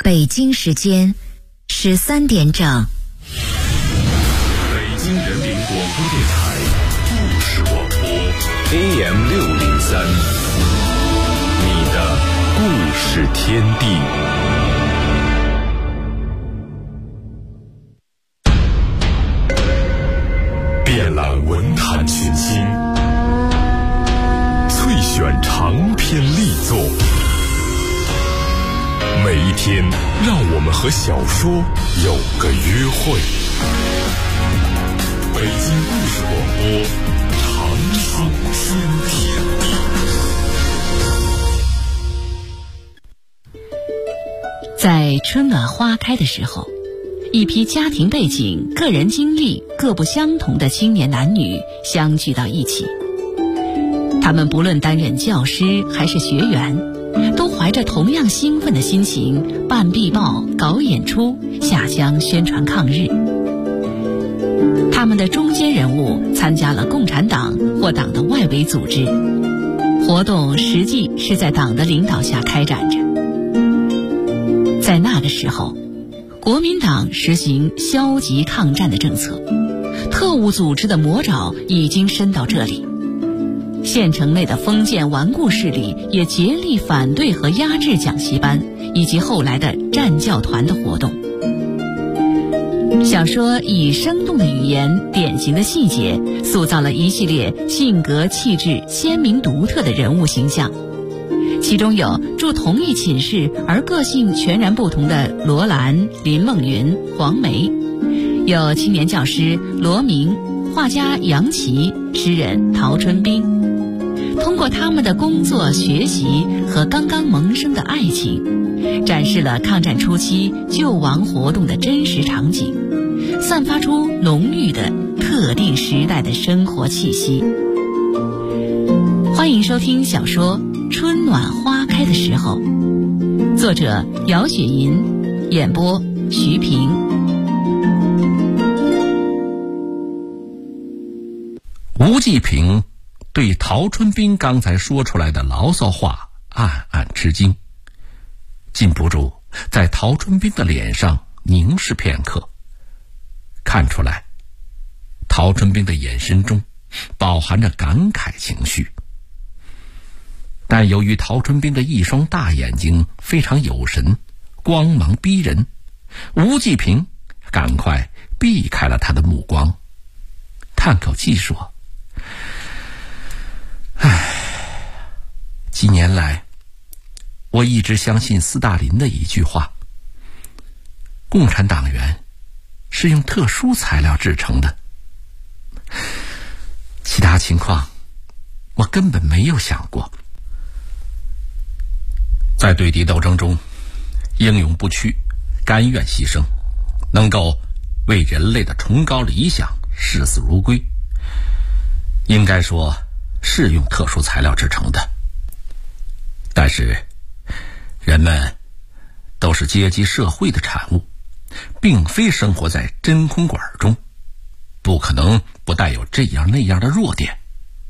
北京时间13点整。 北京人民广播电台故事广播 AM603，你的故事天地。遍览文坛群星，萃选长篇力作。每一天，让我们和小说有个约会。北京故事广播，长寿天地。 在春暖花开的时候，一批家庭背景、个人经历各不相同的青年男女相聚到一起。他们不论担任教师还是学员，都怀着同样兴奋的心情办壁报、搞演出、下乡宣传抗日。他们的中坚人物参加了共产党或党的外围组织，活动实际是在党的领导下开展着。在那个时候，国民党实行消极抗战的政策，特务组织的魔爪已经伸到这里。县城内的封建顽固势力也竭力反对和压制讲习班以及后来的战教团的活动。小说以生动的语言、典型的细节，塑造了一系列性格气质鲜明独特的人物形象。其中有住同一寝室而个性全然不同的罗兰、林梦云、黄梅，有青年教师罗明、画家杨琦、诗人陶春冰。通过他们的工作、学习和刚刚萌生的爱情，展示了抗战初期救亡活动的真实场景，散发出浓郁的特定时代的生活气息。欢迎收听小说《春暖花开的时候》，作者姚雪银，演播徐平。 吴继平对陶春冰刚才说出来的牢骚话暗暗吃惊，禁不住在陶春冰的脸上凝视片刻，看出来陶春冰的眼神中饱含着感慨情绪。但由于陶春冰的一双大眼睛非常有神，光芒逼人，吴继平赶快避开了他的目光，叹口气说：几年来，我一直相信斯大林的一句话：共产党员是用特殊材料制成的。其他情况，我根本没有想过。在对敌斗争中，英勇不屈，甘愿牺牲，能够为人类的崇高理想视死如归，应该说是用特殊材料制成的。但是人们都是阶级社会的产物，并非生活在真空管中，不可能不带有这样那样的弱点。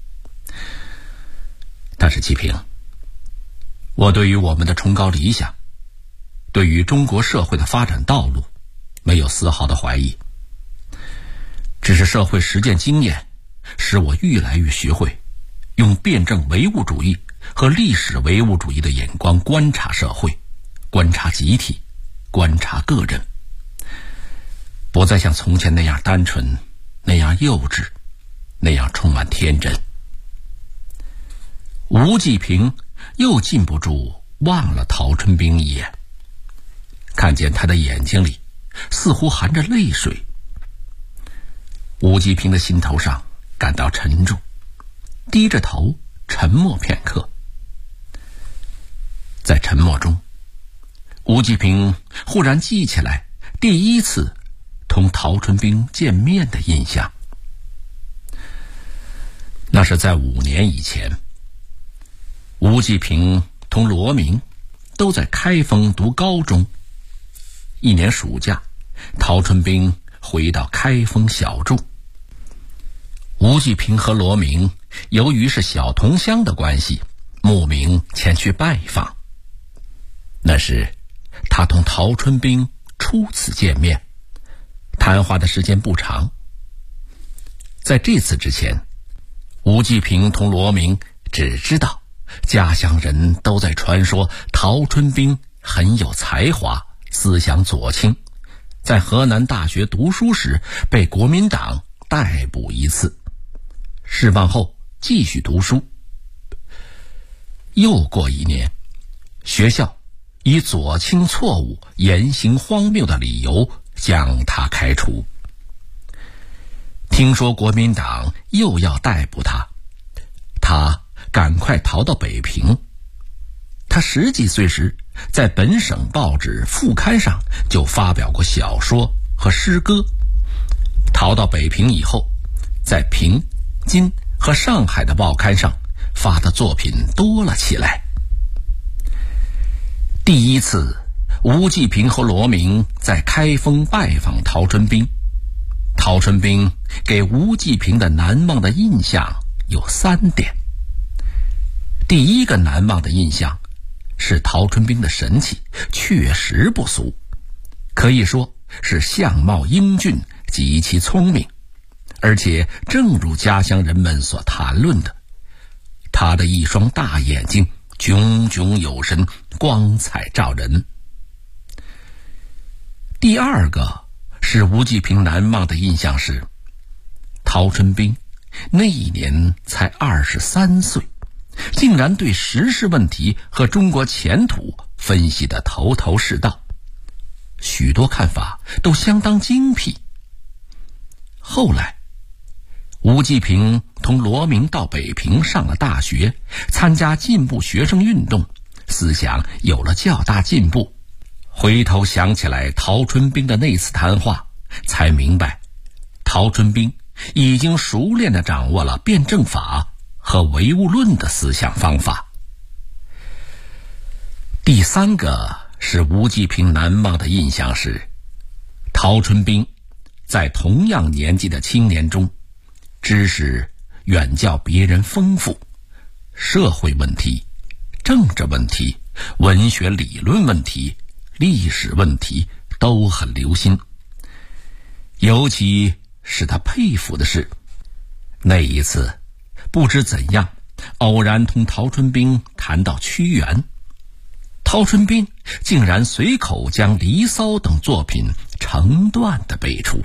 但是季平，我对于我们的崇高理想，对于中国社会的发展道路，没有丝毫的怀疑。只是社会实践经验使我愈来愈学会用辩证唯物主义和历史唯物主义的眼光观察社会，观察集体，观察个人，不再像从前那样单纯，那样幼稚，那样充满天真。吴继平又禁不住望了陶春冰一眼，看见他的眼睛里似乎含着泪水。吴继平的心头上感到沉重，低着头沉默片刻。在沉默中，吴继平忽然记起来第一次同陶春冰见面的印象。那是在5年以前，吴继平同罗明都在开封读高中。一年暑假，陶春冰回到开封小住。吴继平和罗明由于是小同乡的关系，慕名前去拜访。那时他同陶春冰初次见面，谈话的时间不长。在这次之前，吴季平同罗明只知道家乡人都在传说陶春冰很有才华，思想左倾，在河南大学读书时被国民党逮捕一次，释放后继续读书。又过1年，学校以左倾错误、言行荒谬的理由将他开除。听说国民党又要逮捕他，他赶快逃到北平。他10几岁时，在本省报纸副刊上就发表过小说和诗歌。逃到北平以后，在平、津和上海的报刊上发的作品多了起来。第一次，吴季平和罗明在开封拜访陶春冰。陶春冰给吴季平的难忘的印象有3点。第一个难忘的印象是陶春冰的神气确实不俗，可以说是相貌英俊，极其聪明，而且正如家乡人们所谈论的，他的一双大眼睛炯炯有神，光彩照人。第二个使吴季平难忘的印象是，陶春冰那一年才23岁，竟然对时事问题和中国前途分析得头头是道，许多看法都相当精辟。后来，吴季平同罗明到北平上了大学，参加进步学生运动，思想有了较大进步。回头想起来陶春冰的那次谈话，才明白陶春冰已经熟练地掌握了辩证法和唯物论的思想方法。第3个使吴季平难忘的印象是，陶春冰在同样年纪的青年中，知识远较别人丰富，社会问题、政治问题、文学理论问题、历史问题都很留心。尤其使他佩服的是，那一次不知怎样偶然同陶春冰谈到屈原，陶春冰竟然随口将《离骚》等作品成段地背出。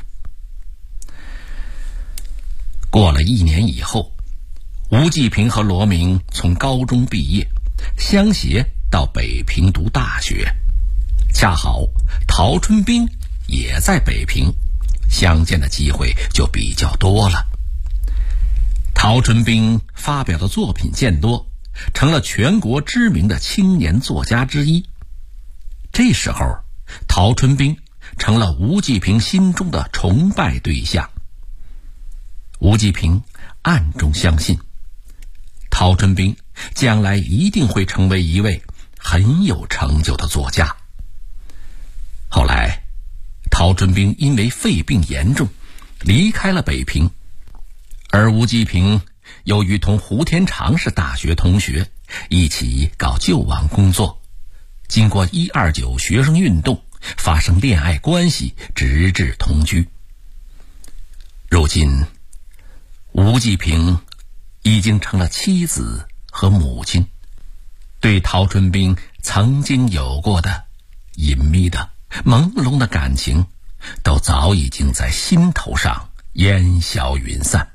过了1年以后，吴季平和罗明从高中毕业，相携到北平读大学。恰好陶春冰也在北平，相见的机会就比较多了。陶春冰发表的作品渐多，成了全国知名的青年作家之一。这时候，陶春冰成了吴季平心中的崇拜对象。吴季平暗中相信，陶春冰将来一定会成为一位很有成就的作家。后来，陶春冰因为肺病严重，离开了北平，而吴季平又与同胡天长是大学同学，一起搞救亡工作。经过129学生运动，发生恋爱关系，直至同居。如今，吴季平已经成了妻子和母亲，对陶春冰曾经有过的隐秘的朦胧的感情，都早已经在心头上烟消云散。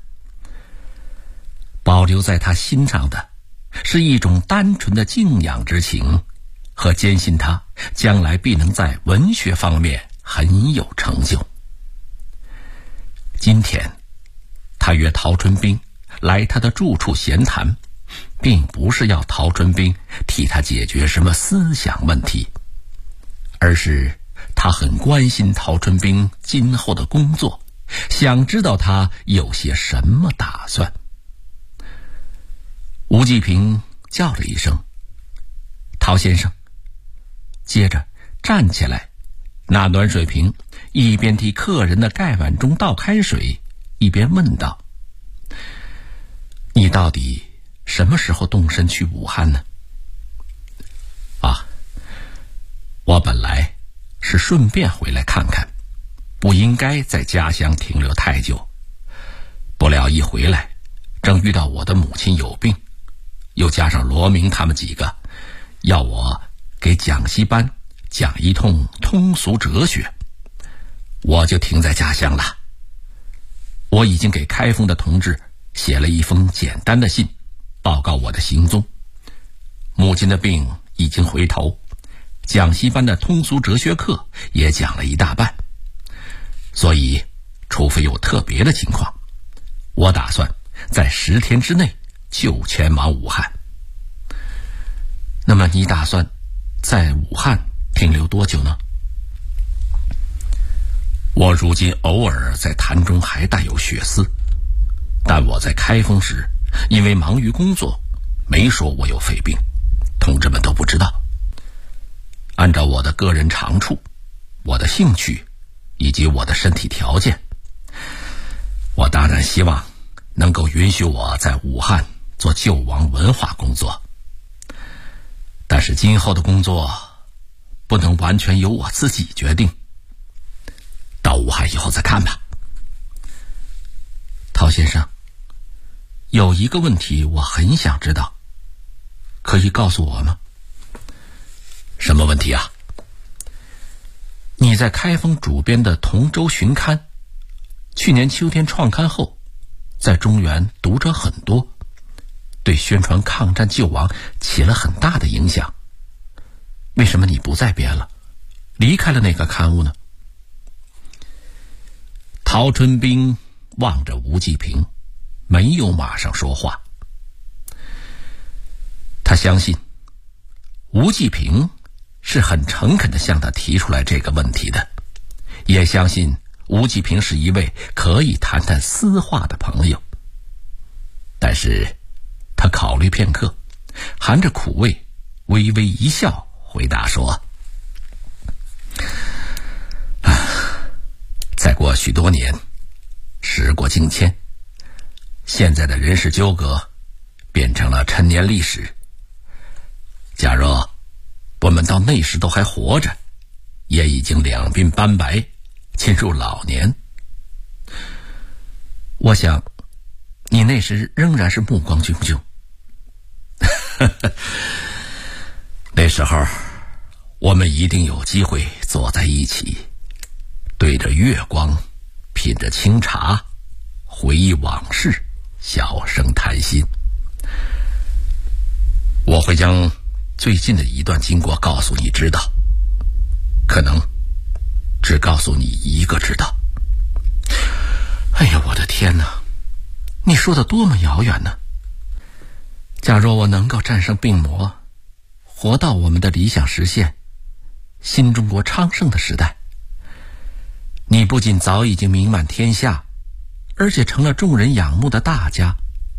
保留在他心上的是一种单纯的敬仰之情，和坚信他将来必能在文学方面很有成就。今天，他约陶春冰来他的住处闲谈，并不是要陶春冰替他解决什么思想问题，而是他很关心陶春冰今后的工作，想知道他有些什么打算。吴季平叫了一声陶先生，接着站起来，拿暖水瓶，一边替客人的盖碗中倒开水，一边问道：你到底什么时候动身去武汉呢？我本来是顺便回来看看，不应该在家乡停留太久。不料一回来，正遇到我的母亲有病，又加上罗明他们几个要我给讲习班讲一通通俗哲学，我就停在家乡了。我已经给开封的同志写了一封简单的信，报告我的行踪。母亲的病已经回头，讲习班的通俗哲学课也讲了一大半，所以除非有特别的情况，我打算在10天之内就前往武汉。那么你打算在武汉停留多久呢？我如今偶尔在痰中还带有血丝，但我在开封时因为忙于工作，没说我有肺病，同志们都不知道。按照我的个人长处，我的兴趣以及我的身体条件，我当然希望能够允许我在武汉做救亡文化工作，但是今后的工作不能完全由我自己决定，到武汉以后再看吧。陶先生，有一个问题我很想知道，可以告诉我吗？什么问题啊？你在开封主编的《同州巡刊》，去年秋天创刊后，在中原读者很多，对宣传抗战救亡起了很大的影响。为什么你不再编了，离开了那个刊物呢？陶春兵望着吴继平，没有马上说话。他相信吴继平是很诚恳地向他提出来这个问题的，也相信吴继平是一位可以谈谈私话的朋友。但是他考虑片刻，含着苦味，微微一笑，回答说：再过许多年，时过境迁，现在的人事纠葛变成了陈年历史。假若我们到那时都还活着，也已经两鬓斑白，进入老年。我想你那时仍然是目光炯炯。那时候我们一定有机会坐在一起，对着月光，品着清茶，回忆往事，小声谈心。我会将最近的一段经过告诉你知道，可能只告诉你一个知道。哎呀，我的天哪，你说的多么遥远呢！假若我能够战胜病魔，活到我们的理想实现，新中国昌盛的时代，你不仅早已经名满天下，而且成了众人仰慕的大家，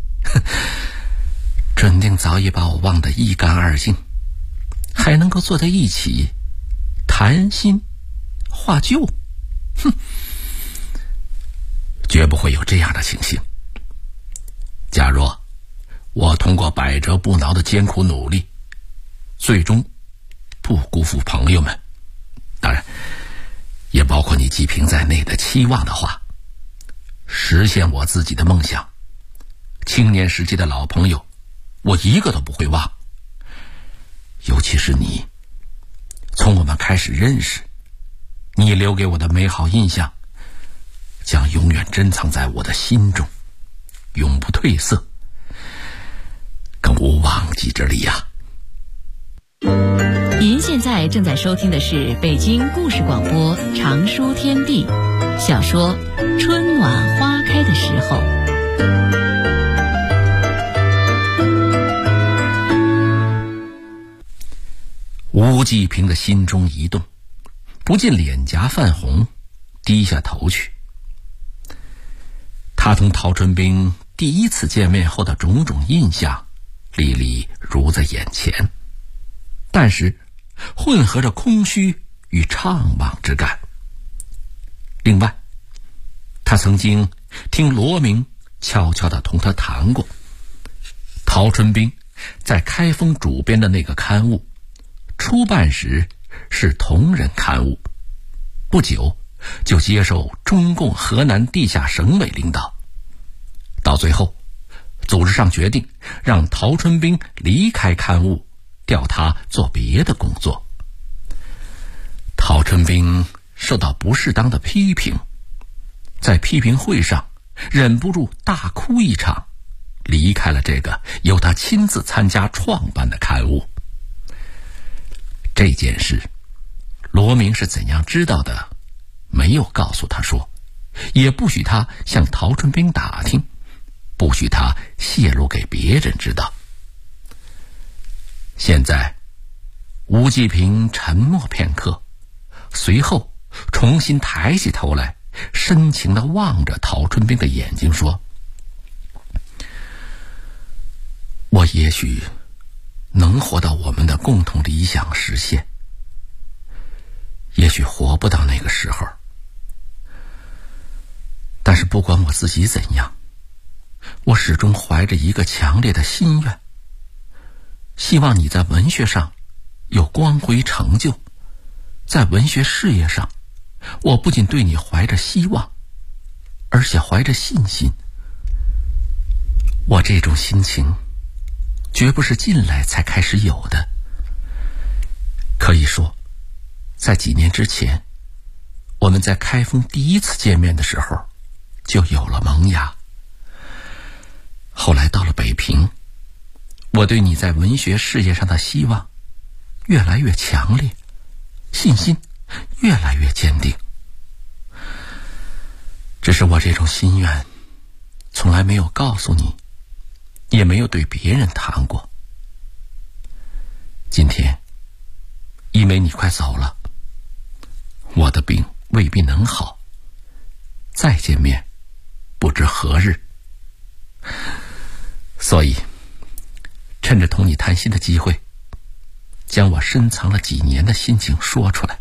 准定早已把我忘得一干二净，还能够坐在一起谈心画旧，绝不会有这样的情形。假若我通过百折不挠的艰苦努力，最终不辜负朋友们，当然也包括你季平在内的期望的话，实现我自己的梦想，青年时期的老朋友我一个都不会忘。尤其是你，从我们开始认识，你留给我的美好印象将永远珍藏在我的心中，永不褪色，更无忘记之理啊。 您现在正在收听的是北京故事广播长书天地小说《春暖花开的时候》。 吴继平的心中一动，不禁脸颊泛红，低下头去。他同陶春兵第一次见面后的种种印象历历如在眼前，但是混合着空虚与怅惘之感。另外，他曾经听罗明悄悄地同他谈过，陶春兵在开封主编的那个刊物出版时是同人刊物， 不久就接受中共河南地下省委领导。到最后，组织上决定让陶春兵离开刊物，调他做别的工作。陶春兵受到不适当的批评，在批评会上忍不住大哭一场，离开了这个由他亲自参加创办的刊物。这件事罗明是怎样知道的，没有告诉他说，也不许他向陶春兵打听，不许他泄露给别人知道。现在吴继平沉默片刻，随后重新抬起头来，深情地望着陶春兵的眼睛说，我也许能活到我们的共同理想实现，也许活不到那个时候，但是不管我自己怎样，我始终怀着一个强烈的心愿，希望你在文学上有光辉成就。在文学事业上，我不仅对你怀着希望，而且怀着信心。我这种心情绝不是近来才开始有的，可以说在几年之前，我们在开封第一次见面的时候就有了萌芽。后来到了北平，我对你在文学事业上的希望越来越强烈，信心越来越坚定。只是我这种心愿从来没有告诉你，也没有对别人谈过。今天因为你快走了，我的病未必能好，再见面不知何日，所以趁着同你谈心的机会，将我深藏了几年的心情说出来。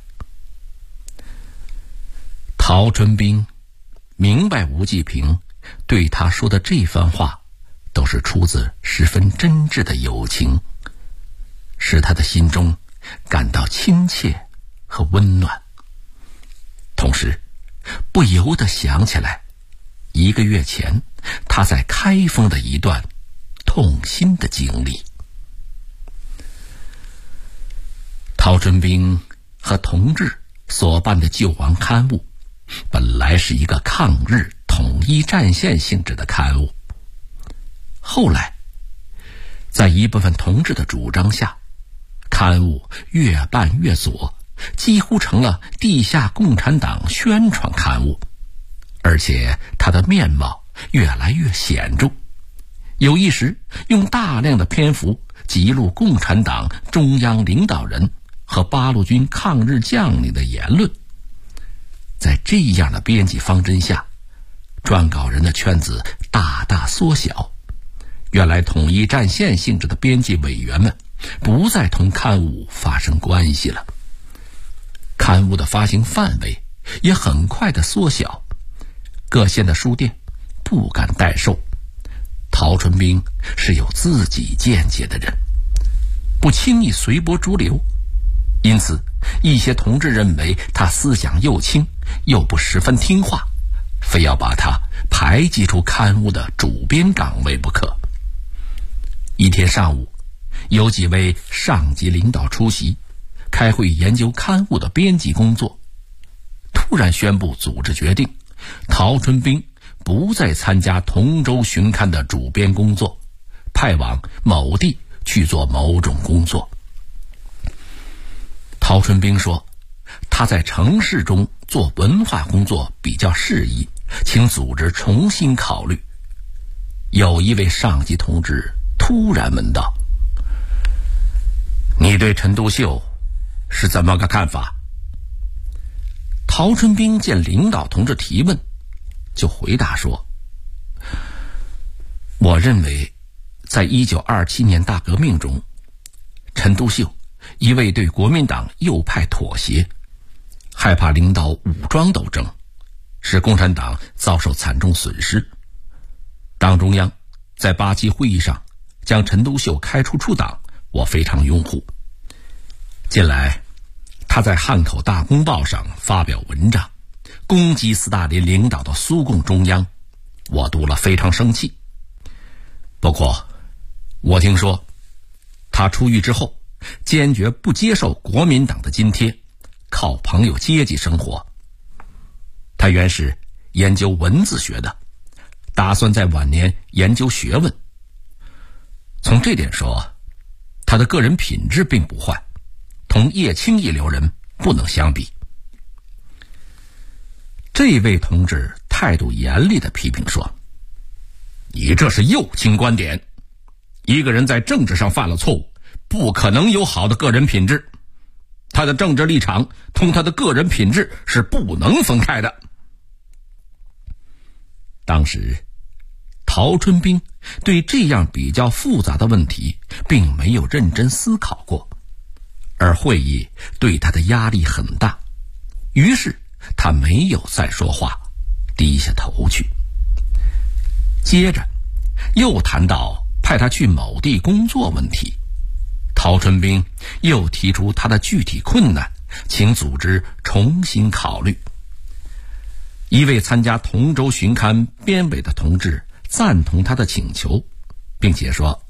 陶春兵明白吴继平对他说的这番话都是出自十分真挚的友情，使他的心中感到亲切和温暖。同时不由得想起来1个月前他在开封的一段痛心的经历。陶春兵和同志所办的救亡刊物本来是一个抗日统一战线性质的刊物，后来在一部分同志的主张下，刊物越办越左，几乎成了地下共产党宣传刊物，而且它的面貌越来越显著，有一时用大量的篇幅记录共产党中央领导人和八路军抗日将领的言论。在这样的编辑方针下，撰稿人的圈子大大缩小，原来统一战线性质的编辑委员们不再同刊物发生关系了，刊物的发行范围也很快的缩小，各县的书店不敢代售。陶春兵是有自己见解的人，不轻易随波逐流，因此一些同志认为他思想又轻又不十分听话，非要把他排挤出刊物的主编岗位不可。一天上午，有几位上级领导出席，开会研究刊物的编辑工作，突然宣布组织决定，陶春兵不再参加同州巡刊的主编工作，派往某地去做某种工作。陶春兵说，他在城市中做文化工作比较适宜，请组织重新考虑。有一位上级同志突然问道，你对陈独秀是怎么个看法？陶春兵见领导同志提问，就回答说，我认为在1927年大革命中，陈独秀一味对国民党右派妥协，害怕领导武装斗争，使共产党遭受惨重损失。党中央在87会议上将陈独秀开除出党，我非常拥护。近来他在汉口大公报上发表文章，攻击斯大林领导的苏共中央，我读了非常生气。不过我听说他出狱之后坚决不接受国民党的津贴，靠朋友阶级生活。他原是研究文字学的，打算在晚年研究学问。从这点说，他的个人品质并不坏，同叶青一流人不能相比。这位同志态度严厉地批评说，你这是右倾观点，一个人在政治上犯了错误，不可能有好的个人品质，他的政治立场同他的个人品质是不能分开的。当时陶春兵对这样比较复杂的问题并没有认真思考过，而会议对他的压力很大，于是他没有再说话，低下头去。接着又谈到派他去某地工作问题，陶春兵又提出他的具体困难，请组织重新考虑。一位参加同州巡刊编委的同志赞同他的请求，并且说，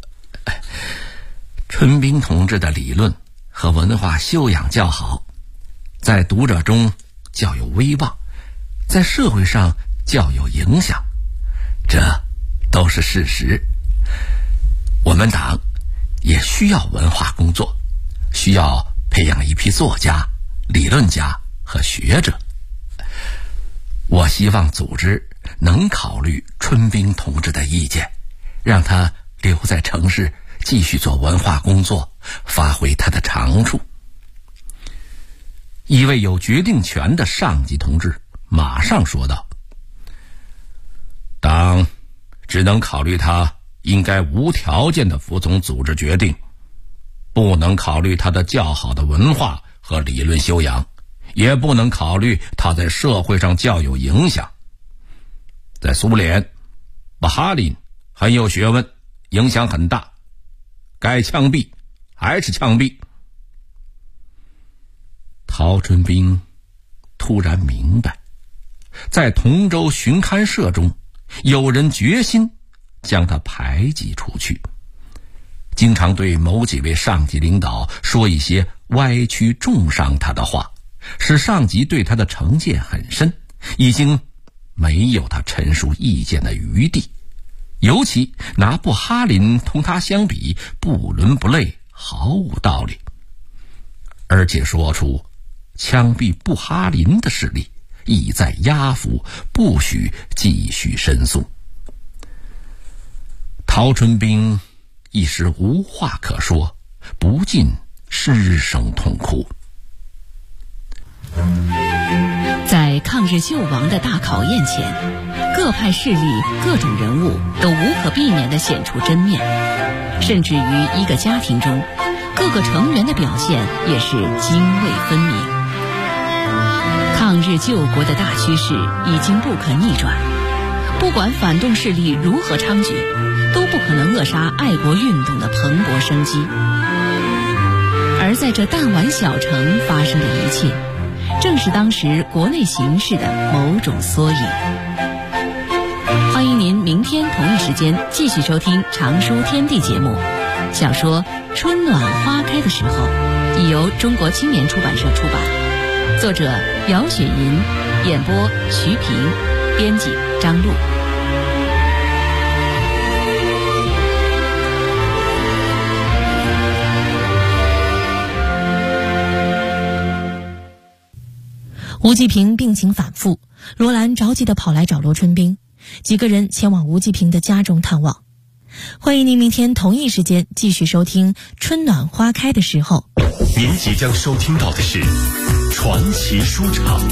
春兵同志的理论和文化修养较好，在读者中较有威望，在社会上较有影响，这都是事实。我们党也需要文化工作，需要培养一批作家、理论家和学者。我希望组织能考虑春兵同志的意见，让他留在城市继续做文化工作，发挥他的长处。一位有决定权的上级同志马上说道，党只能考虑他应该无条件地服从组织决定，不能考虑他的较好的文化和理论修养，也不能考虑他在社会上较有影响。在苏联，巴哈林很有学问，影响很大，该枪毙还是枪毙。陶春兵突然明白，在同州巡刊社中有人决心将他排挤出去，经常对某几位上级领导说一些歪曲重伤他的话，使上级对他的成见很深，已经没有他陈述意见的余地。尤其拿布哈林同他相比，不伦不类，毫无道理。而且说出枪毙布哈林的事例，意在压服，不许继续申诉。陶春兵一时无话可说，不禁失声痛哭。 在抗日救亡的大考验前，各派势力、各种人物都无可避免地显出真面，甚至于一个家庭中，各个成员的表现也是泾渭分明。抗日救国的大趋势已经不可逆转，不管反动势力如何猖獗，都不可能扼杀爱国运动的蓬勃生机。而在这弹丸小城发生的一切，正是当时国内形势的某种缩影。欢迎您明天同一时间继续收听常书天地节目。小说《春暖花开的时候》已由中国青年出版社出版，作者姚雪银，演播徐平，编辑张璐。 吴继平病情反复，罗兰着急地跑来找罗春兵，几个人前往吴继平的家中探望。欢迎您明天同一时间继续收听《春暖花开的时候》。 您即将收听到的是传奇书场。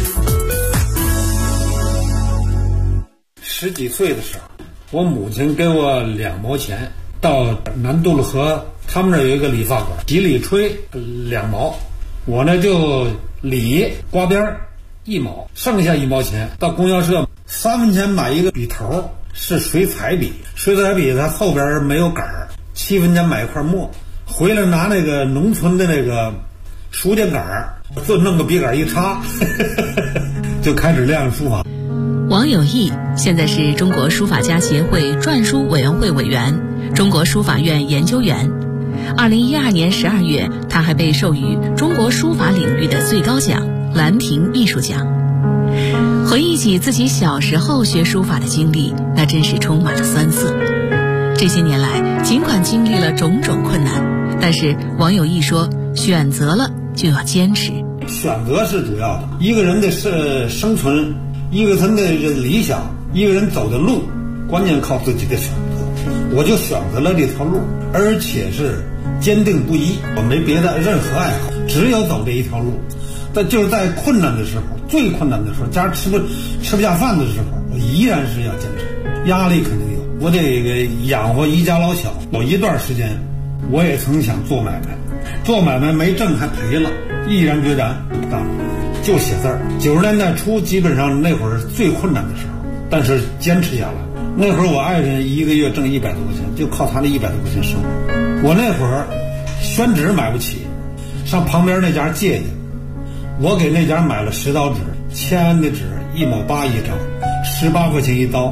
10几岁的时候，我母亲给我2毛钱，到南渡了河，他们那有一个理发馆，几里吹2毛，我呢就理刮边1毛，剩下1毛钱到供销社3分钱买一个笔头，是水彩笔，水彩笔它后边没有杆儿，7分钱买一块墨，回来拿那个农村的那个书架杆儿，就弄个笔杆一插，就开始练书法。 王有义现在是中国书法家协会篆书委员会委员、中国书法院研究员。2012年12月，他还被授予中国书法领域的最高奖兰亭艺术奖。回忆起自己小时候学书法的经历，那真是充满了酸涩。这些年来，尽管经历了种种困难，但是王有义说，选择了就要坚持。 选择是主要的，一个人的生存，一个人的理想，一个人走的路，关键靠自己的选择。我就选择了这条路，而且是坚定不移，我没别的任何爱好，只有走这一条路。但就是在困难的时候，最困难的时候，家吃不下饭的时候，我依然是要坚持。压力肯定有，我得养活一家老小。有一段时间，我也曾想做买卖，做买卖没挣还赔了，毅然决然不干了，就写字儿。90年代初，基本上那会儿最困难的时候，但是坚持下来。那会儿我爱人一个月挣100多块钱，就靠他那100多块钱生活。我那会儿宣纸买不起，上旁边那家借去，我给那家买了10刀纸，签的纸1毛8一张，18块钱一刀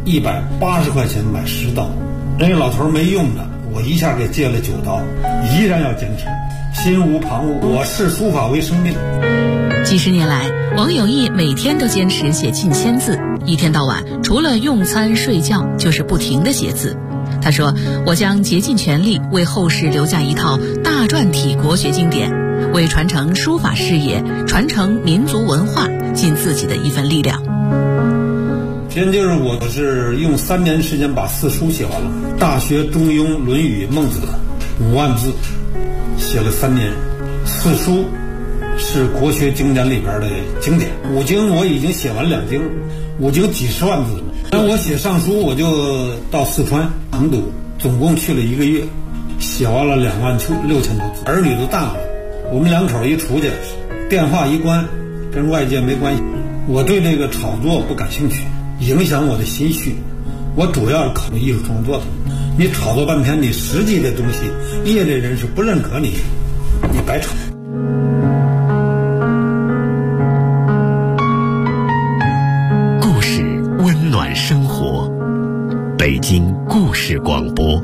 ，180块钱买10刀。人家老头没用的，我一下给借了9刀，依然要坚持，心无旁骛。我视书法为生命。 几十年来，王有义每天都坚持写近1000字，一天到晚除了用餐睡觉就是不停地写字。他说，我将竭尽全力为后世留下一套大篆体国学经典，为传承书法事业、传承民族文化尽自己的一份力量。 先就是我是用3年时间把4书写完了，《大学》《中庸》《论语》《孟子》5万字，写了3年。4书是国学经典里边的经典，5经我已经写完2经，5经几十万字了。但我写上书，我就到四川成都，总共去了1个月，写完了26000多字。儿女都大了，我们2口一出去，电话一关，跟外界没关系。我对这个炒作不感兴趣，影响我的心绪。我主要是考虑艺术创作的。你炒作半天，你实际的东西，业内人士不认可你，你白炒。 故事温暖生活，北京故事广播。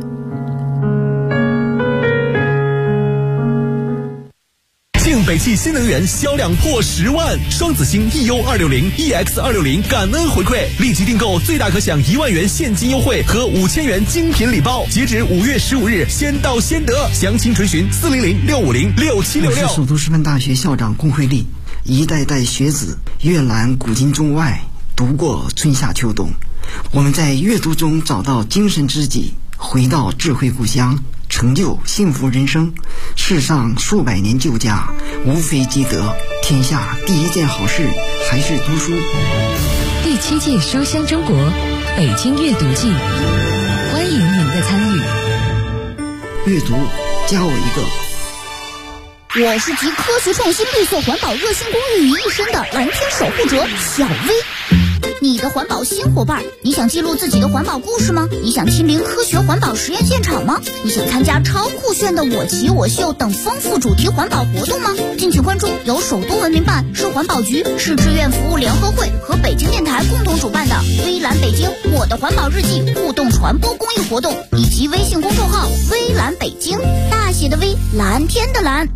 晋北汽新能源销量破10万，双子星 EU260、EX260 感恩回馈，立即订购最大可享1万元现金优惠和5000元精品礼包，截止5月15日，先到先得。详情垂询400-650-6766。 我是首都师范大学校长龚慧丽，一代代学子阅览古今中外，读过春夏秋冬，我们在阅读中找到精神知己，回到智慧故乡，成就幸福人生。世上数百年旧家，无非积德。天下第一件好事还是读书。 第7届书香中国北京阅读季，欢迎您的参与。 阅读加我一个。 我是集科学创新、绿色环保、热心公益于一身的蓝天守护者小薇。你的环保新伙伴，你想记录自己的环保故事吗？你想亲临科学环保实验现场吗？你想参加超酷炫的我骑我秀等丰富主题环保活动吗？敬请关注由首都文明办、市环保局、市志愿服务联合会和北京电台共同主办的微蓝北京我的环保日记互动传播公益活动，以及微信公众号微蓝北京，大写的微，蓝天的蓝。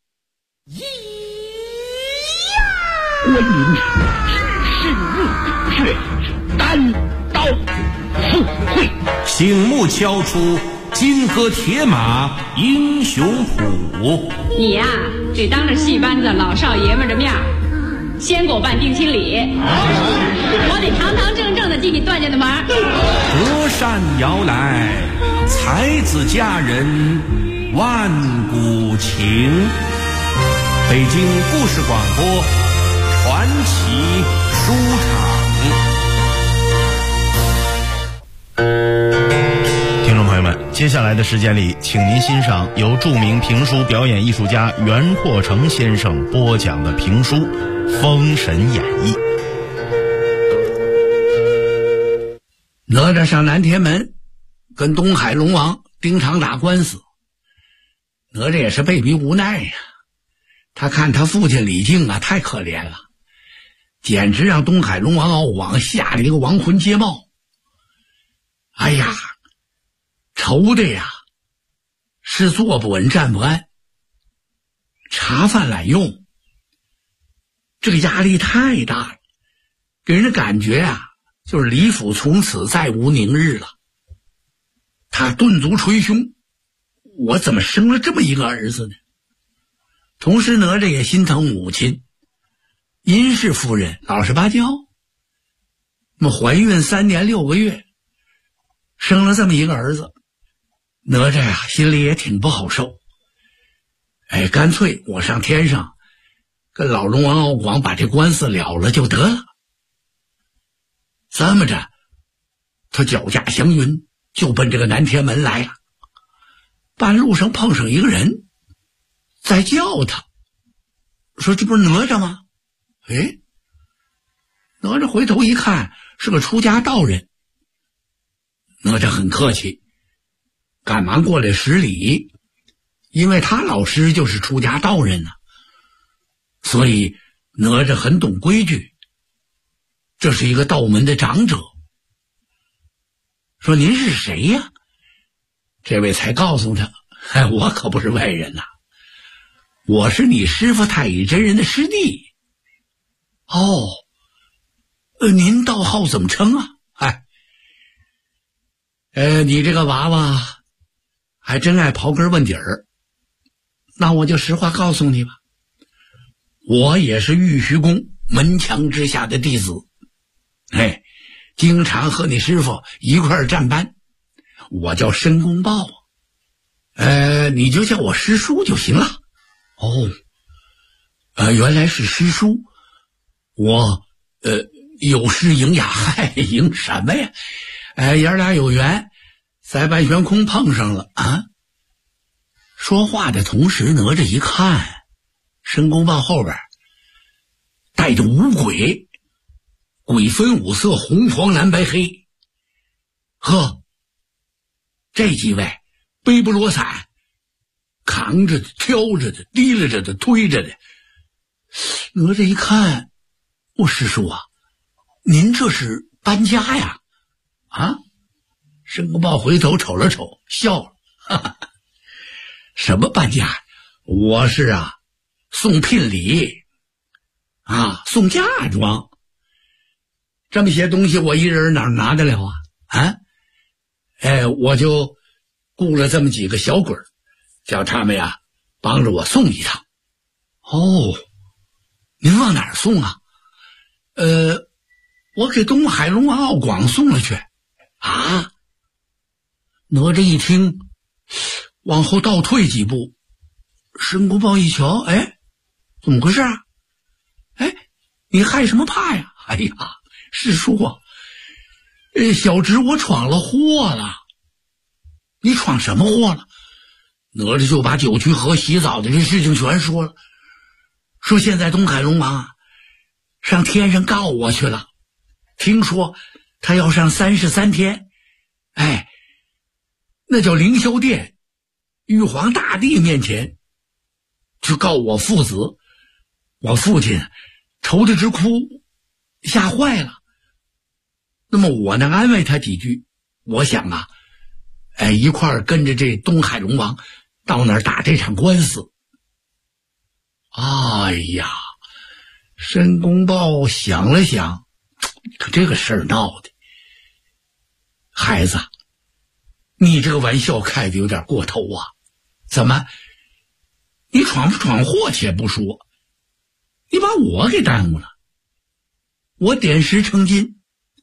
关云是怒却单刀赴会， 醒目敲出金戈铁马英雄谱。 你呀，得当着戏班子老少爷们的面先给我办定亲礼，我得堂堂正正的进你段家的门。 隔山遥来，才子佳人万古情。北京故事广播传奇书场。 听众朋友们，接下来的时间里，请您欣赏由著名评书表演艺术家袁阔成先生播讲的评书《封神演义》。 哪吒上南天门跟东海龙王丁常打官司，哪吒也是被逼无奈呀。 他看他父亲李靖啊，太可怜了，简直让东海龙王敖广吓得一个亡魂皆冒。哎呀，愁的呀，是坐不稳站不安，茶饭懒用，这个压力太大了，给人的感觉啊，就是李府从此再无宁日了。他顿足捶胸，我怎么生了这么一个儿子呢？同时哪吒也心疼母亲殷氏夫人老实巴交，那么怀孕3年6个月，生了这么一个儿子，哪吒呀心里也挺不好受。哎，干脆我上天上跟老龙王敖广把这官司了了就得了。这么着，他脚驾祥云就奔这个南天门来了。半路上碰上一个人在叫他，说这不是哪吒吗？哎，哪吒回头一看是个出家道人。哪吒很客气，赶忙过来施礼，因为他老师就是出家道人呢，所以哪吒很懂规矩。这是一个道门的长者，说您是谁呀？这位才告诉他，哎，我可不是外人呐，我是你师父太乙真人的师弟。哦，您道号怎么称啊？你这个娃娃还真爱刨根问底儿。那我就实话告诉你吧，我也是玉虚宫门墙之下的弟子，经常和你师父一块儿站班，我叫申公豹，你就叫我师叔就行了。哦，原来是师叔，我有失迎呀。嗨，迎什么呀？爷儿俩有缘，在半悬空碰上了啊。说话的同时，哪吒一看，申公豹后边带着五鬼，鬼分5色，红黄蓝白黑。呵，这几位背不罗伞，扛着的，挑着的，提拉着的，推着的。哪吒一看，师叔啊，您这是搬家呀？啊！申公豹回头瞅了瞅，笑了，哈哈，什么搬家？我是送聘礼送嫁妆，这么些东西我一人哪拿得了啊？我就雇了这么几个小鬼，叫他们帮着我送一趟。哦，您往哪儿送啊？我给东海龙王敖广送了去。啊！哪吒一听，往后倒退几步。申公豹一瞧，怎么回事啊？你害什么怕呀？哎呀，师叔啊，小侄我闯了祸了。你闯什么祸了？哪吒就把九曲河洗澡的这事情全说了，说现在东海龙王上天上告我去了，听说他要上33天，那叫凌霄殿，玉皇大帝面前去告我父子。我父亲愁得直哭，吓坏了。那么我呢安慰他几句，我想一块儿跟着这东海龙王到那儿打这场官司。哎呀，申公豹想了想，可这个事儿闹的，孩子，你这个玩笑开的有点过头啊！怎么，你闯不闯祸且不说，你把我给耽误了。我点石成金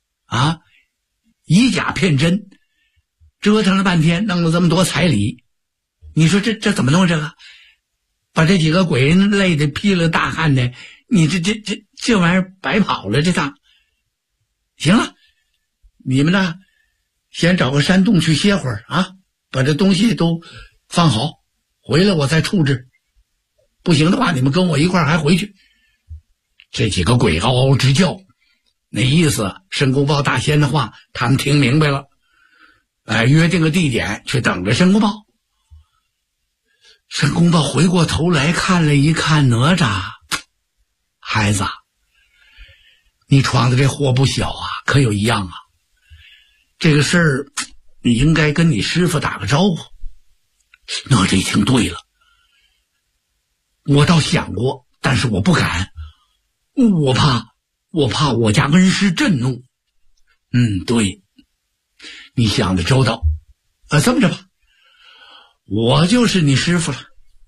以假骗真，折腾了半天，弄了这么多彩礼，你说这怎么弄？这个把这几个鬼人累得披了大汗的，你这玩意儿白跑了这趟。行了，你们呢先找个山洞去歇会儿把这东西都放好，回来我再处置。不行的话，你们跟我一块儿还回去。这几个鬼嗷嗷直叫，那意思申公豹大仙的话他们听明白了。约定个地点去等着申公豹。 申公豹回过头来看了一看哪吒，孩子，你闯的这祸不小啊，可有一样啊，这个事儿你应该跟你师傅打个招呼。哪吒一听，对了，我倒想过，但是我不敢，我怕我家恩师震怒。对，你想的周到。这么着吧，我就是你师傅了。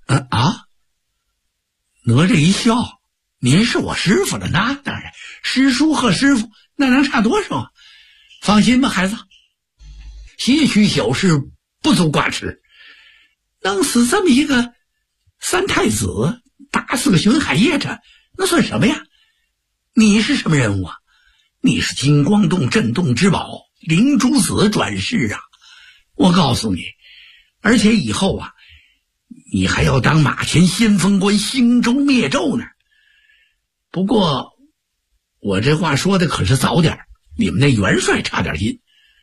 哪吒一笑，您是我师傅了，那当然，师叔和师傅那能差多少啊？放心吧，孩子，些许小事不足挂齿，弄死这么一个三太子，打死个巡海夜叉，那算什么呀？你是什么人物啊？你是金光洞镇洞之宝灵珠子转世啊！我告诉你，而且以后啊，你还要当马前先锋官，兴州灭纣呢。不过我这话说的可是早点，你们那元帅差点劲。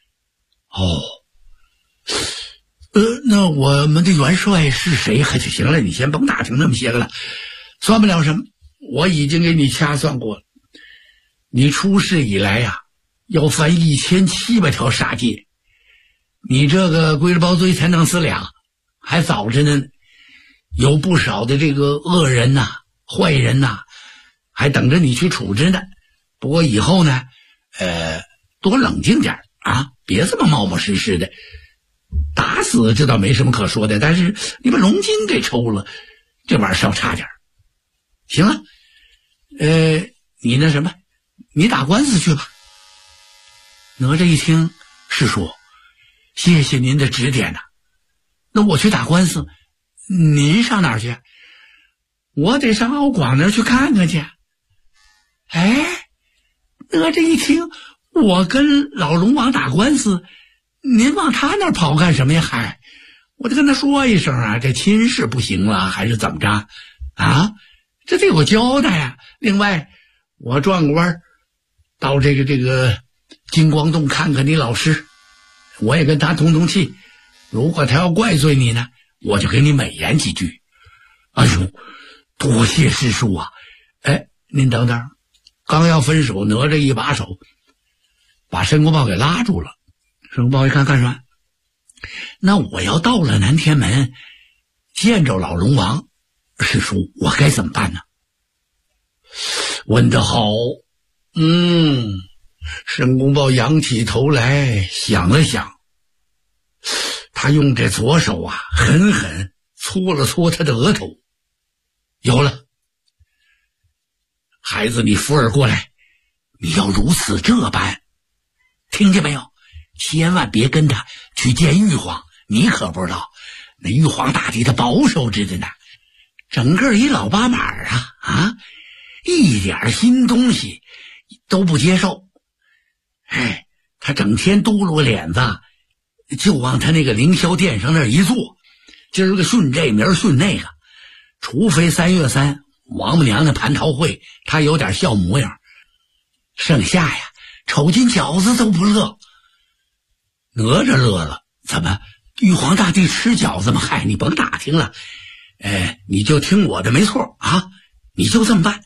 那我们的元帅是谁还就行了，你先甭打听那么些个了，算不了什么，我已经给你掐算过了。你出世以来呀，要犯1700条杀戒，你这个归了包罪才弄死俩，还早着呢。有不少的这个恶人呐、坏人呐，还等着你去处置呢。不过以后呢，多冷静点啊，别这么冒冒失失的。打死这倒没什么可说的，但是你把龙筋给抽了，这玩意儿稍差点。行了，你那什么，你打官司去吧。哪吒一听，师叔，谢谢您的指点呐。那我去打官司，您上哪儿去？我得上敖广那儿去看看去。哪吒一听，我跟老龙王打官司，您往他那儿跑干什么呀？我得跟他说一声啊，这亲事不行了，还是怎么着啊？这得有个交代啊。另外，我转个弯到这个金光洞看看你老师，我也跟他通通气。如果他要怪罪你呢，我就给你美言几句。哎呦，多谢师叔啊！您等等，刚要分手，哪吒一把手把申公豹给拉住了。申公豹一看，干什么？那我要到了南天门见着老龙王，师叔我该怎么办呢？问得好。申公豹仰起头来想了想，他用这左手啊狠狠搓了搓他的额头。有了，孩子，你扶耳过来，你要如此这般，听见没有？千万别跟他去见玉皇，你可不知道那玉皇大帝他保守着的呢，整个一老八马啊，一点新东西都不接受。他整天嘟噜个脸子，就往他那个凌霄殿上那儿一坐，今儿个训这，明儿训那个，除非3月3王母娘娘蟠桃会他有点笑模样，剩下呀瞅进饺子都不乐。哪吒乐了，怎么玉皇大帝吃饺子吗？你甭打听了，你就听我的没错啊，你就这么办。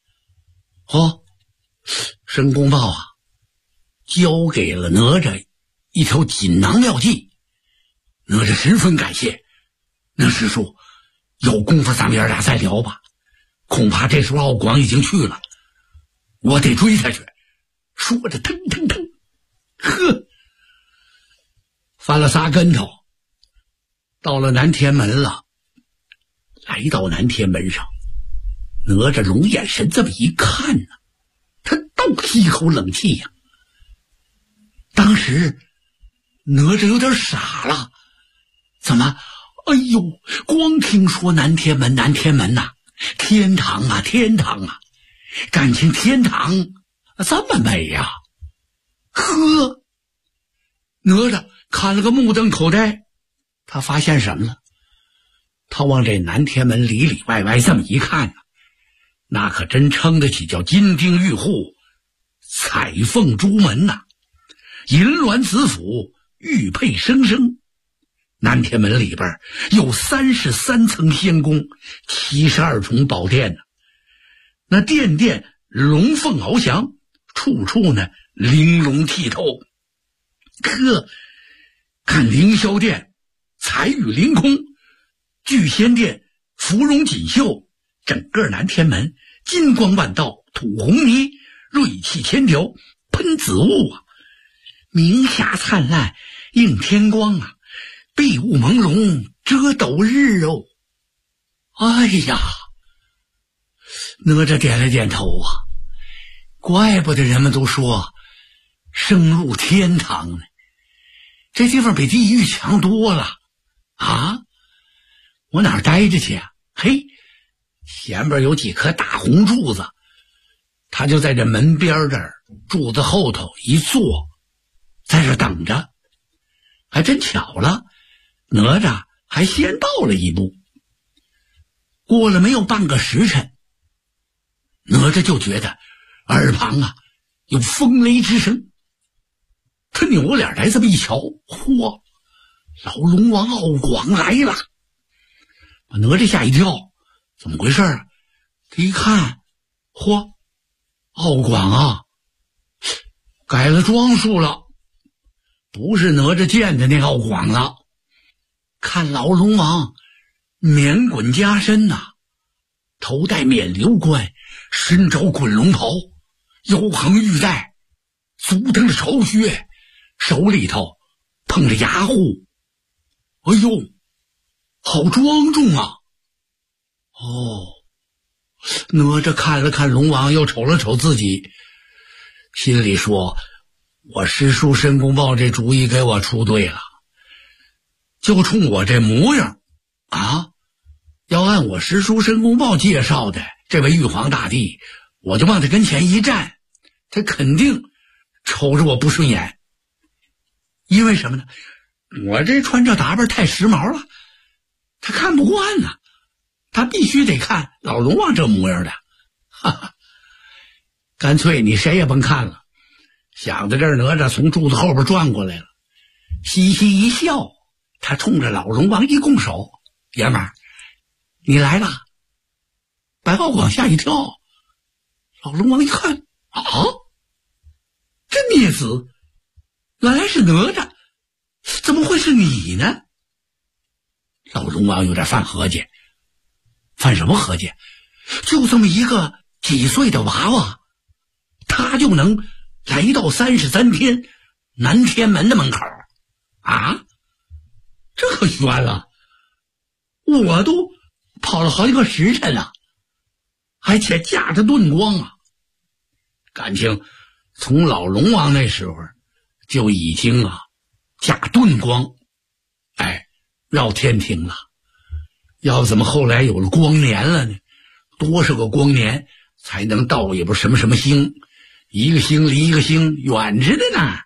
申公豹啊交给了哪吒一条锦囊妙计，哪吒十分感谢。那师叔，有功夫咱们爷俩再聊吧，恐怕这时候敖广已经去了，我得追他去。说着腾腾腾，翻了仨跟头，到了南天门了。来到南天门上，哪吒龙眼神这么一看呢，他倒吸一口冷气呀。当时哪吒有点傻了，怎么？光听说南天门呐，天堂啊，感情天堂这么美呀！哪吒看了个目瞪口呆，他发现什么了？他往这南天门里里外外这么一看呢，那可真称得起叫金钉玉户，彩凤朱门呐，银銮紫府，玉佩生生。 南天门里边有33层仙宫，72重宝殿呢，那殿殿龙凤翱翔，处处呢玲珑剔透。看凌霄殿彩羽凌空，聚仙殿芙蓉锦绣，整个南天门金光万道，吐红泥，锐气千条，喷紫雾啊，明霞灿烂，映天光啊，碧雾朦胧，遮斗日哦。哎呀，哪吒点了点头啊，怪不得人们都说升入天堂呢，这地方比地狱强多了啊！我哪儿待着去啊？嘿，前边有几棵大红柱子，他就在这门边这儿柱子后头一坐，在这等着。还真巧了，哪吒还先到了一步。过了没有半个时辰，哪吒就觉得耳旁啊有风雷之声。他扭脸来这么一瞧，嚯，老龙王敖广来了，把哪吒吓一跳，怎么回事啊？他一看，嚯，敖广啊改了装束了，不是哪吒见的那敖广了。看老龙王冕滚加身呐，头戴冕旒冠，身着滚龙袍，腰横玉带，足蹬着朝靴，手里头碰着牙护。哎呦，好庄重啊！哦，哪吒看了看龙王，又瞅了瞅自己，心里说，我师叔申公豹这主意给我出对了，就冲我这模样啊，要按我师叔申公豹介绍的这位玉皇大帝，我就往他跟前一站，他肯定瞅着我不顺眼。因为什么呢？我这穿着打扮太时髦了，他看不惯呢，他必须得看老龙王这模样的。哈哈，干脆你谁也甭看了。想到这儿，哪吒从柱子后边转过来了，嘻嘻一笑，他冲着老龙王一拱手，爷们儿，你来了。把敖广吓一跳，老龙王一看，啊，这孽子原来是哪吒，怎么会是你呢？老龙王有点犯合计。犯什么合计？就这么一个几岁的娃娃，他就能来到33天南天门的门口啊？这可冤了，我都跑了好几个时辰了，还且驾着盾光啊！感情从老龙王那时候就已经驾盾光，绕天庭了。要怎么后来有了光年了呢？多少个光年才能到也不什么什么星，一个星离一个星远着的呢。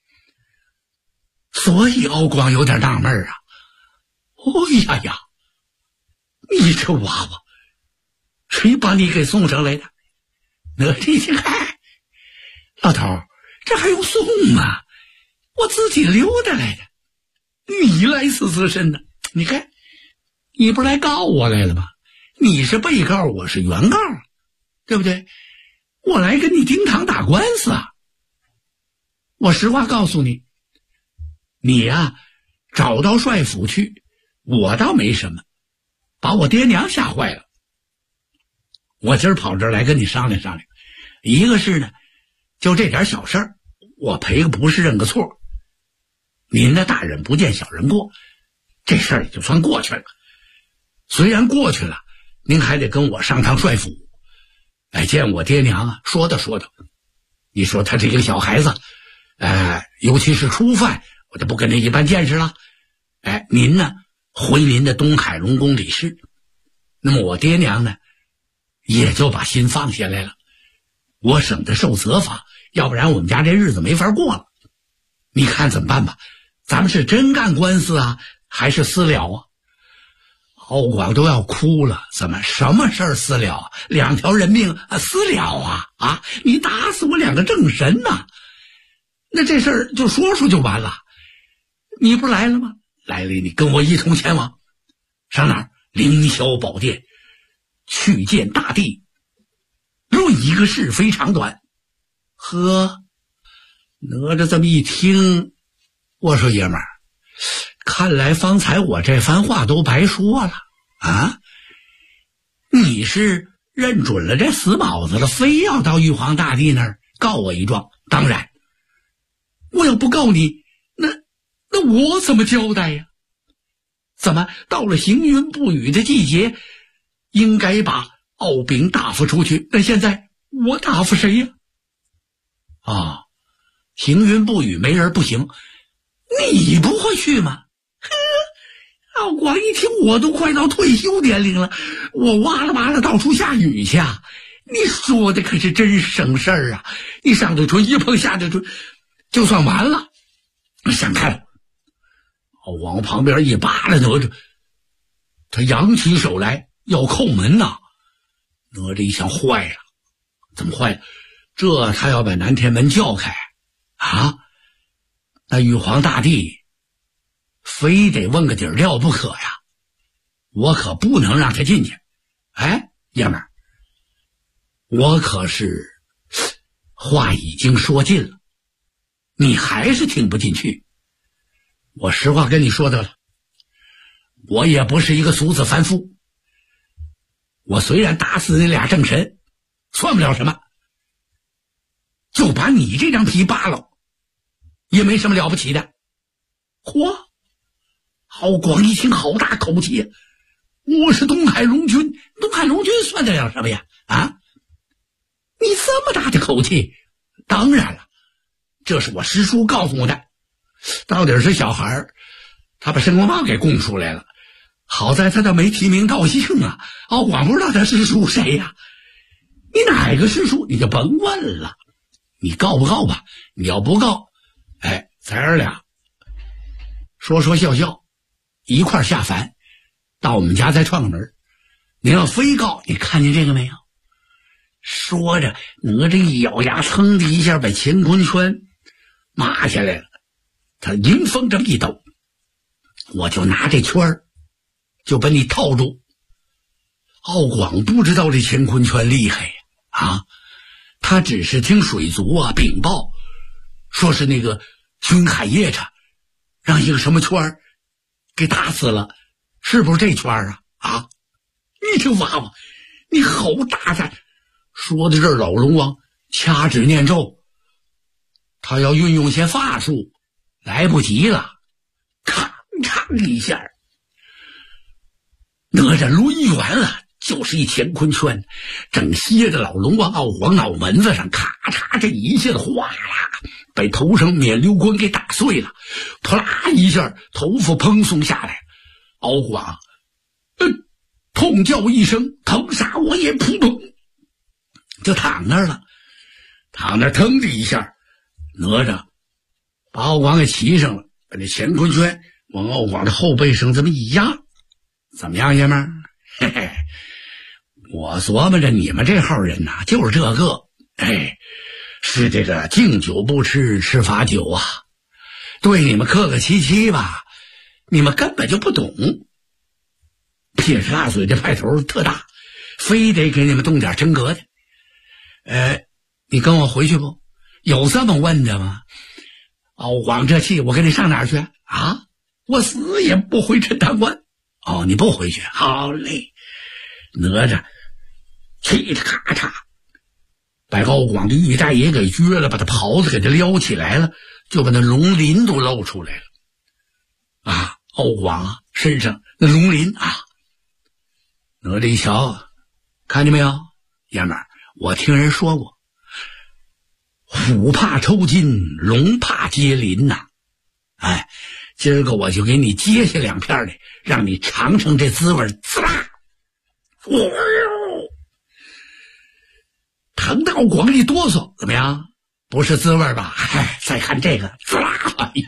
所以敖广有点纳闷啊。哦呀呀，你这娃娃谁把你给送上来的？哪吒一听，老头儿，这还用送吗？我自己溜达来的。你来此身呢？你看，你不是来告我来了吗？你是被告，我是原告，对不对？我来跟你丁堂打官司啊！我实话告诉你，你呀，找到帅府去，我倒没什么，把我爹娘吓坏了。我今儿跑这儿来跟你商量商量，一个是呢，就这点小事儿，我赔个不是认个错。您的大人不见小人过，这事儿也就算过去了。虽然过去了，您还得跟我上趟帅府，见我爹娘啊，说道说道。你说他这个小孩子，尤其是初犯，我就不跟他一般见识了。您呢，回您的东海龙宫理事，那么我爹娘呢，也就把心放下来了，我省得受责罚，要不然我们家这日子没法过了。你看怎么办吧？咱们是真干官司啊，还是私了啊？敖广都要哭了，怎么什么事儿私了啊？2条人命私了啊？你打死我2个正神呐！那这事儿就说说就完了。你不来了吗？ 来了，你跟我一同前往。上哪儿？凌霄宝殿，去见大帝，论一个是非长短。呵，哪吒这么一听，我说爷们儿，看来方才我这番话都白说了啊！你是认准了这死卯子了，非要到玉皇大帝那儿告我一状？当然，我要不告你，那我怎么交代呀？怎么到了行云布雨的季节，应该把敖丙答复出去？那现在我答复谁呀？啊，行云布雨没人不行，你不会去吗？敖广一听，我都快到退休年龄了，我哇啦哇啦到处下雨去啊！你说的可是真省事儿啊！你上对春一碰下对春，就算完了。想开了，往旁边一扒拉，哪吒他扬起手来要叩门呐。哪吒一想，坏了，怎么坏了？这他要把南天门叫开啊，那玉皇大帝非得问个底儿料不可呀，我可不能让他进去。哎，爷们儿，我可是话已经说尽了，你还是听不进去。我实话跟你说得了，我也不是一个俗子凡夫，我虽然打死那俩正神算不了什么，就把你这张皮扒了也没什么了不起的。嚯，敖广一听，好大口气，我是东海龙君，东海龙君算得了什么呀？啊，你这么大的口气？当然了，这是我师叔告诉我的。到底是小孩他把申公豹给供出来了，好在他倒没提名道姓啊。敖广不知道他师叔谁呀？你哪个师叔你就甭问了，你告不告吧？你要不告，哎，咱儿俩说说笑笑一块下凡，到我们家再串个门。你要非告，你看见这个没有？说着，哪吒一咬牙，噌的一下把乾坤圈抹下来了。他迎风这么一抖，我就拿这圈儿就把你套住。敖广不知道这乾坤圈厉害呀啊！他只是听水族啊禀报，说是那个军海夜叉让一个什么圈儿给打死了，是不是这圈儿啊？啊！你这娃娃，你好大胆！说到这儿，老龙王掐指念咒，他要运用些法术，来不及了，咔嚓一下，哪吒抡圆了，就是一乾坤圈，正歇着老龙王敖广脑门子上，咔嚓这一下子哗啦，把头上冕旒冠给打碎了，扑啦一下，头发蓬松下来，敖广痛叫一声，疼杀我也，扑通就躺那儿了。躺那儿腾的一下，哪吒把敖广给骑上了，把那乾坤圈往敖广的后背上这么一压。怎么样，爷们儿？嘿嘿，我琢磨着你们这号人呐，就是这个，哎，是这个敬酒不吃吃罚酒啊，对你们客客气气吧，你们根本就不懂。撇着大嘴的派头特大，非得给你们动点真格的。你跟我回去不？有这么问的吗？敖广这气，我跟你上哪儿去啊？我死也不回陈塘关。哦，你不回去？好嘞。哪吒气得咔嚓把敖广的玉带也给撅了，把他袍子给他撩起来了，就把那龙鳞都露出来了。啊，敖广啊身上那龙鳞啊。哪吒一瞧，看见没有，爷们儿，我听人说过，虎怕抽筋，龙怕接鳞呐。哎，今儿个我就给你接下两片来，让你尝尝这滋味。滋啦，疼到敖广一哆嗦，怎么样？不是滋味吧？哎，再看这个，滋啦，哎呀，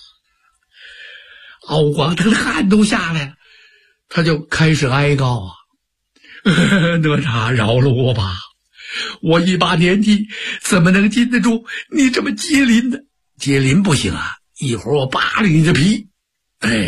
敖广他的汗都下来了，他就开始哀告啊。哪吒，饶了我吧，我一把年纪怎么能经得住你这么接鳞呢？接鳞不行啊，一会儿我扒了你的皮。哎，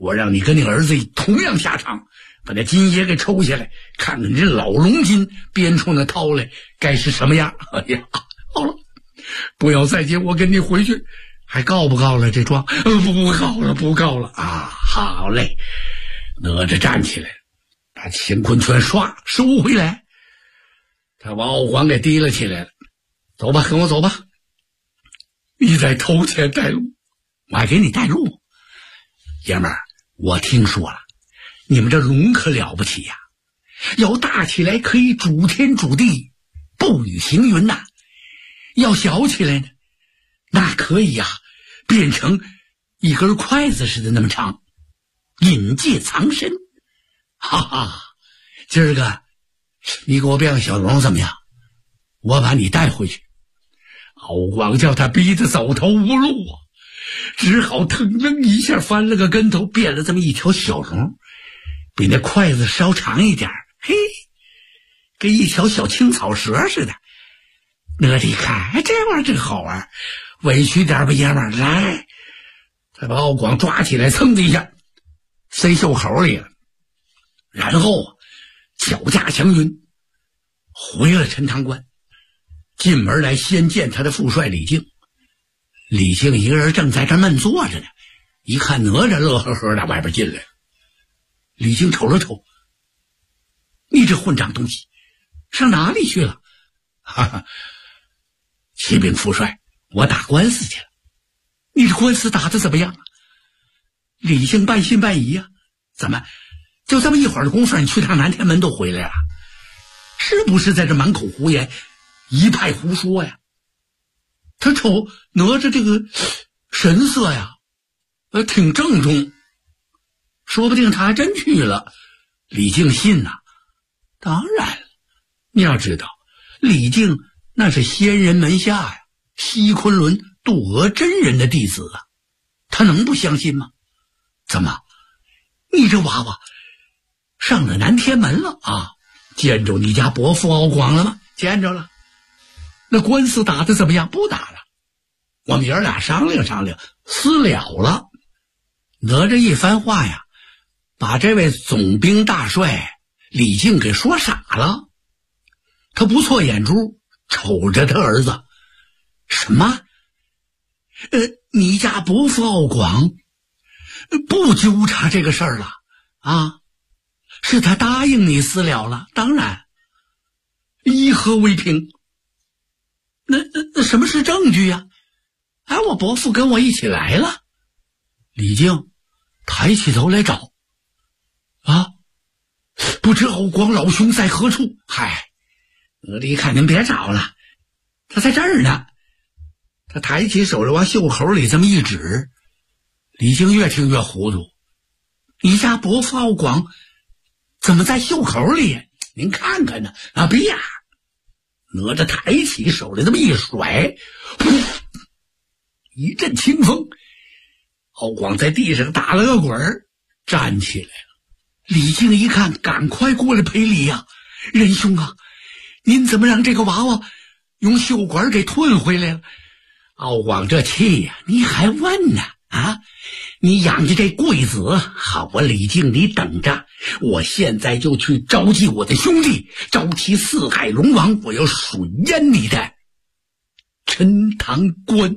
我让你跟你儿子同样下场，把那金爷给抽下来，看看这老龙筋编出那套来该是什么样。哎呀，好了，不要再接我跟你回去，还告不告了这状？不告了啊！好嘞。哪吒站起来，把乾坤圈唰收回来，他把敖广给提了起来了。走吧，跟我走吧。你在头前带路，我还给你带路。爷们儿，我听说了，你们这龙可了不起呀，要大起来可以主天主地，不语行云呐；要小起来呢，那可以呀，变成一根筷子似的那么长，引界藏身。哈哈，今儿个你给我变个小龙怎么样？我把你带回去。敖广叫他逼得走投无路啊，只好腾楞一下翻了个跟头，变了这么一条小龙，比那筷子稍长一点，嘿，跟一条小青草蛇似的。哪里看这玩意儿真好玩，委屈点吧，爷们儿，来，他把敖广抓起来，噌的一下塞袖口里了，然后脚驾祥云回了陈塘关。进门来先见他的副帅李靖，李靖一个人正在这闷坐着呢，一看哪吒乐呵呵的外边进来了。李靖瞅了瞅，你这混账东西上哪里去了？哈哈，启禀副帅，我打官司去了。你这官司打得怎么样啊？李靖半信半疑啊，怎么就这么一会儿的功夫，你去趟南天门都回来了？是不是在这满口胡言，一派胡说呀？他瞅哪吒这个神色呀，挺郑重，说不定他还真去了。李靖信呐，当然了，你要知道，李靖那是仙人门下呀，西昆仑渡娥真人的弟子啊，他能不相信吗？怎么，你这娃娃上了南天门了啊？见着你家伯父敖广了吗？见着了。那官司打得怎么样？不打了，我们爷俩商量商量，私了了。哪吒一番话呀，把这位总兵大帅李靖给说傻了。他不错眼珠，瞅着他儿子，什么？你家伯父敖广不纠缠这个事儿了啊？是他答应你私了了？当然，以何为凭？那什么是证据呀？哎，我伯父跟我一起来了。李靖抬起头来找，啊，不知敖广老兄在何处？嗨，你看您别找了，他在这儿呢。他抬起手来往袖口里这么一指，李靖越听越糊涂。你家伯父敖广怎么在袖口里？您看看呢？啊，别呀！哪吒抬起手来这么一甩，噗，一阵清风，敖广在地上打了个滚儿，站起来了。李靖一看，赶快过来赔礼呀！仁兄啊，您怎么让这个娃娃用袖管给吞回来了？敖广这气呀，你还问呢？啊，你养着这贵子，好啊，李靖，你等着，我现在就去召集我的兄弟，召集四海龙王，我要水淹你的陈塘关。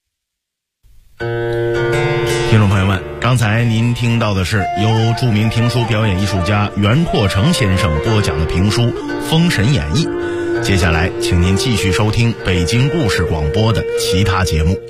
听众朋友们，刚才您听到的是由著名评书表演艺术家袁阔成先生播讲的评书《封神演义》。接下来请您继续收听北京故事广播的其他节目。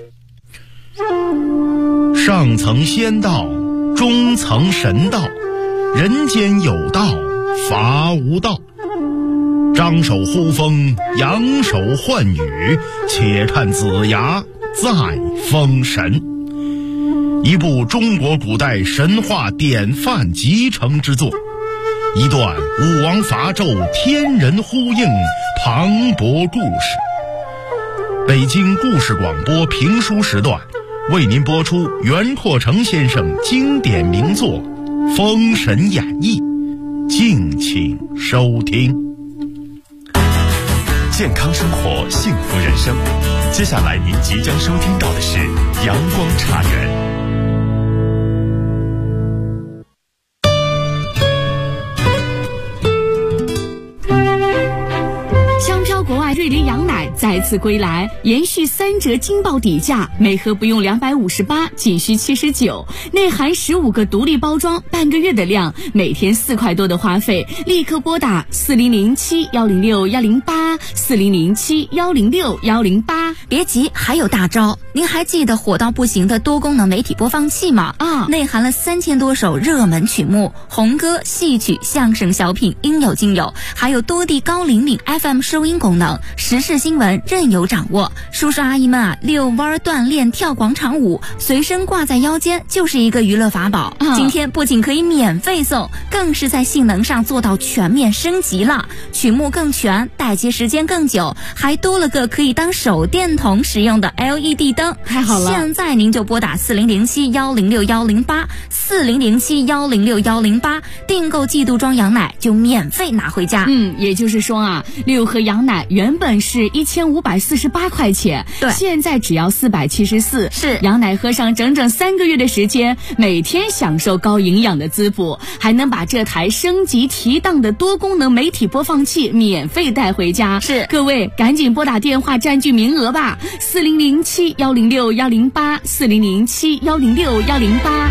上层仙道，中层神道，人间有道，伐无道。张手呼风，扬手唤雨，且看子牙在封神。一部中国古代神话典范集成之作，一段武王伐纣天人呼应磅礴故事。北京故事广播评书时段为您播出袁阔成先生经典名作《封神演义》，敬请收听。 健康生活，幸福人生。接下来您即将收听到的是阳光茶园。 国外瑞麟羊奶再次归来，延续3折惊爆底价，每盒不用258，仅需79，内含15个独立包装，半个月的量，每天4块多的花费，立刻拨打4007-106-108，4007-106-108。 别急，还有大招！您还记得火到不行的多功能媒体播放器吗？内含了3000多首热门曲目，红歌、戏曲、相声、小品应有尽有，还有多地高灵敏 FM 收音功能，时事新闻任由掌握。叔叔阿姨们遛弯、锻炼、跳广场舞，随身挂在腰间就是一个娱乐法宝。今天不仅可以免费送，更是在性能上做到全面升级了，曲目更全，待机时间更久，还多了个可以当手电筒使用的 LED 灯。 太好了！ 现在您就拨打4007-106-108，4007-106-108，订购季度装羊奶就免费拿回家。 也就是说啊，6盒羊奶原本是1548块钱， 对， 现在只要474。 是， 羊奶喝上整整3个月的时间，每天享受高营养的滋补，还能把这台升级提档的多功能媒体播放器免费带回家。 是， 各位赶紧拨打电话占据名额吧，4007-106-108，4007-106-108。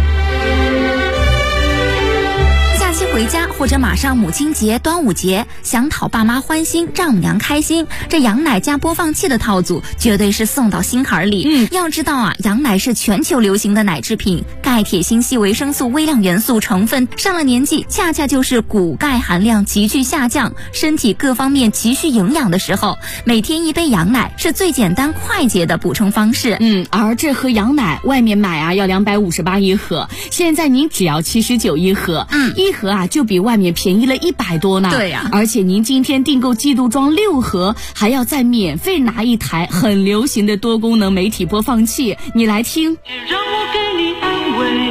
回家或者马上母亲节、端午节，想讨爸妈欢心，丈母娘开心，这羊奶加播放器的套组绝对是送到心坎里。要知道啊，羊奶是全球流行的奶制品，钙、铁、锌、硒、维生素、微量元素成分，上了年纪恰恰就是骨钙含量急剧下降，身体各方面急需营养的时候，每天一杯羊奶是最简单快捷的补充方式。 而这盒羊奶外面买啊要258一盒，现在您只要79一盒，一盒啊就比外面便宜了100多呢。 对呀， 而且您今天订购季度装6盒，还要再免费拿一台很流行的多功能媒体播放器。你来听。 让我给你安慰。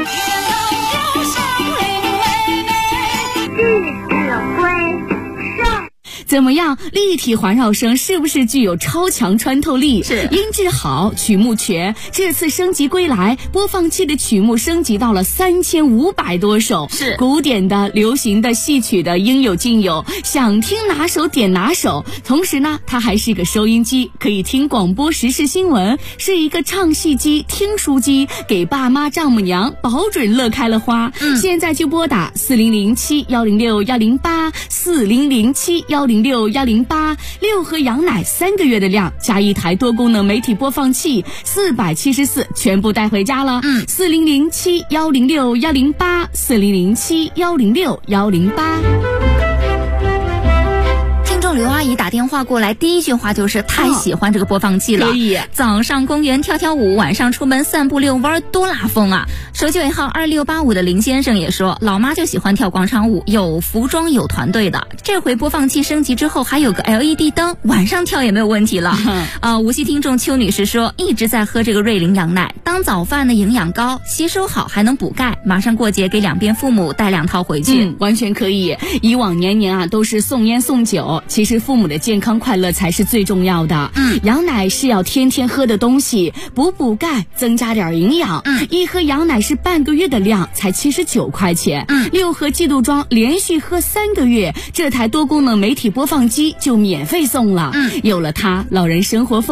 怎么样？立体环绕声是不是具有超强穿透力？ 是， 音质好，曲目全。这次升级归来，播放器的曲目升级到了3500多首， 是古典的、流行的、戏曲的应有尽有，想听哪首点哪首。同时呢，它还是一个收音机，可以听广播、时事新闻，是一个唱戏机、听书机，给爸妈、丈母娘保准乐开了花。现在就拨打4007-106-108，4007-106-108，6盒羊奶3个月的量，加一台多功能媒体播放器，474，全部带回家了。4007-106-108，4007-106-108。 刘阿姨打电话过来，第一句话就是太喜欢这个播放器了。 可以， 早上公园跳跳舞，晚上出门散步遛弯，多拉风啊！手机尾号2685的林先生也说，老妈就喜欢跳广场舞，有服装有团队的。这回播放器升级之后，还有个 LED 灯，晚上跳也没有问题了。无锡听众邱女士说，一直在喝这个瑞麟羊奶，当早饭的营养高，吸收好，还能补钙。马上过节给2边父母带2套回去。 完全可以。以往年年啊都是送烟送酒，其实父母的健康快乐才是最重要的。羊奶是要天天喝的东西，补钙，增加点营养。一盒羊奶是半个月的量，才79块钱。6盒季度装，连续喝3个月，这台多功能媒体播放机就免费送了。有了它，老人生活丰